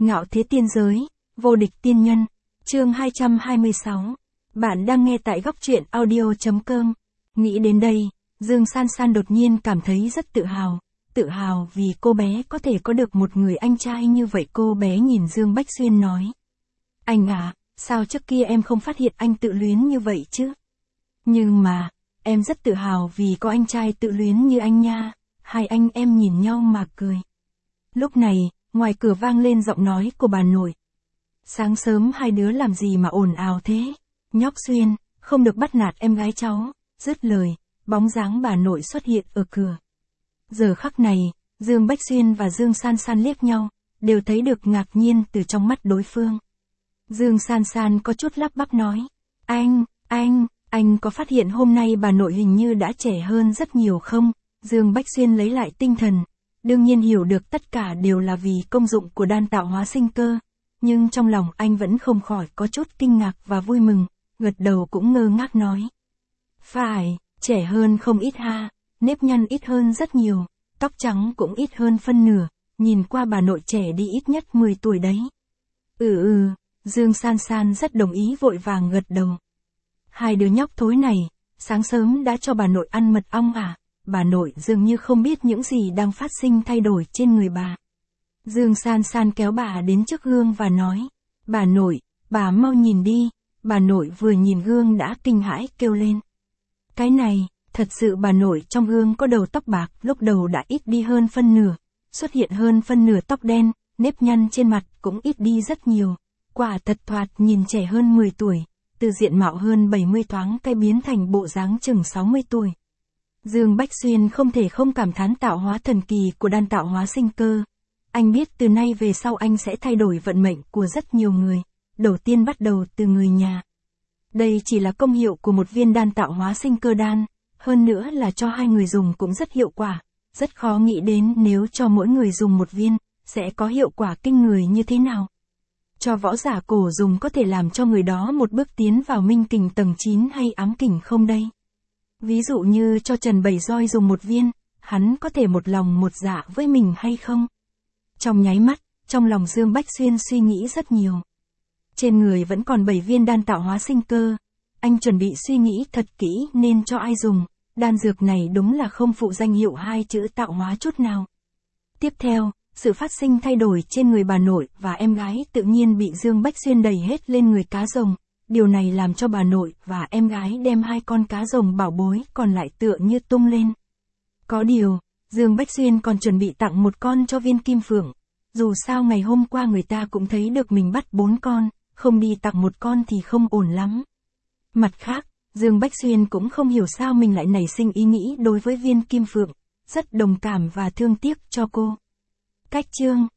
Ngạo thế tiên giới, vô địch tiên nhân, chương 226. Bạn đang nghe tại góc truyện audio.com. Nghĩ đến đây, Dương San San đột nhiên cảm thấy rất tự hào vì cô bé có thể có được một người anh trai như vậy. Cô bé nhìn Dương Bách Xuyên nói. Anh à, sao trước kia em không phát hiện anh tự luyến như vậy chứ? Nhưng mà, em rất tự hào vì có anh trai tự luyến như anh nha. Hai anh em nhìn nhau mà cười. Lúc này, ngoài cửa vang lên giọng nói của bà nội. Sáng sớm hai đứa làm gì mà ồn ào thế? Nhóc Xuyên, không được bắt nạt em gái cháu. Dứt lời, bóng dáng bà nội xuất hiện ở cửa. Giờ khắc này, Dương Bách Xuyên và Dương San San liếc nhau, đều thấy được ngạc nhiên từ trong mắt đối phương. Dương San San có chút lắp bắp nói. Anh có phát hiện hôm nay bà nội hình như đã trẻ hơn rất nhiều không? Dương Bách Xuyên lấy lại tinh thần. Đương nhiên hiểu được tất cả đều là vì công dụng của đan tạo hóa sinh cơ, nhưng trong lòng anh vẫn không khỏi có chút kinh ngạc và vui mừng, gật đầu cũng ngơ ngác nói. Phải, trẻ hơn không ít ha, nếp nhăn ít hơn rất nhiều, tóc trắng cũng ít hơn phân nửa, nhìn qua bà nội trẻ đi ít nhất 10 tuổi đấy. Dương San San rất đồng ý vội vàng gật đầu. Hai đứa nhóc thối này, sáng sớm đã cho bà nội ăn mật ong à? Bà nội dường như không biết những gì đang phát sinh thay đổi trên người bà. Dương San San kéo bà đến trước gương và nói. Bà nội, bà mau nhìn đi. Bà nội vừa nhìn gương đã kinh hãi kêu lên. Cái này, thật sự bà nội trong gương có đầu tóc bạc lúc đầu đã ít đi hơn phân nửa, xuất hiện hơn phân nửa tóc đen, nếp nhăn trên mặt cũng ít đi rất nhiều. Quả thật thoạt nhìn trẻ hơn 10 tuổi, từ diện mạo hơn 70 thoáng cái biến thành bộ dáng chừng 60 tuổi. Dương Bách Xuyên không thể không cảm thán tạo hóa thần kỳ của đan tạo hóa sinh cơ. Anh biết từ nay về sau anh sẽ thay đổi vận mệnh của rất nhiều người, đầu tiên bắt đầu từ người nhà. Đây chỉ là công hiệu của một viên đan tạo hóa sinh cơ đan, hơn nữa là cho hai người dùng cũng rất hiệu quả, rất khó nghĩ đến nếu cho mỗi người dùng một viên, sẽ có hiệu quả kinh người như thế nào. Cho võ giả cổ dùng có thể làm cho người đó một bước tiến vào minh kình tầng 9 hay ám kình không đây? Ví dụ như cho Trần Bảy Roi dùng một viên, hắn có thể một lòng một dạ với mình hay không? Trong nháy mắt, trong lòng Dương Bách Xuyên suy nghĩ rất nhiều. Trên người vẫn còn 7 viên đan tạo hóa sinh cơ. Anh chuẩn bị suy nghĩ thật kỹ nên cho ai dùng. Đan dược này đúng là không phụ danh hiệu hai chữ tạo hóa chút nào. Tiếp theo, sự phát sinh thay đổi trên người bà nội và em gái tự nhiên bị Dương Bách Xuyên đẩy hết lên người cá rồng. Điều này làm cho bà nội và em gái đem hai con cá rồng bảo bối còn lại tựa như tung lên. Có điều, Dương Bách Xuyên còn chuẩn bị tặng một con cho Viên Kim Phượng. Dù sao ngày hôm qua người ta cũng thấy được mình bắt 4 con, không đi tặng một con thì không ổn lắm. Mặt khác, Dương Bách Xuyên cũng không hiểu sao mình lại nảy sinh ý nghĩ đối với Viên Kim Phượng, rất đồng cảm và thương tiếc cho cô. Cách chương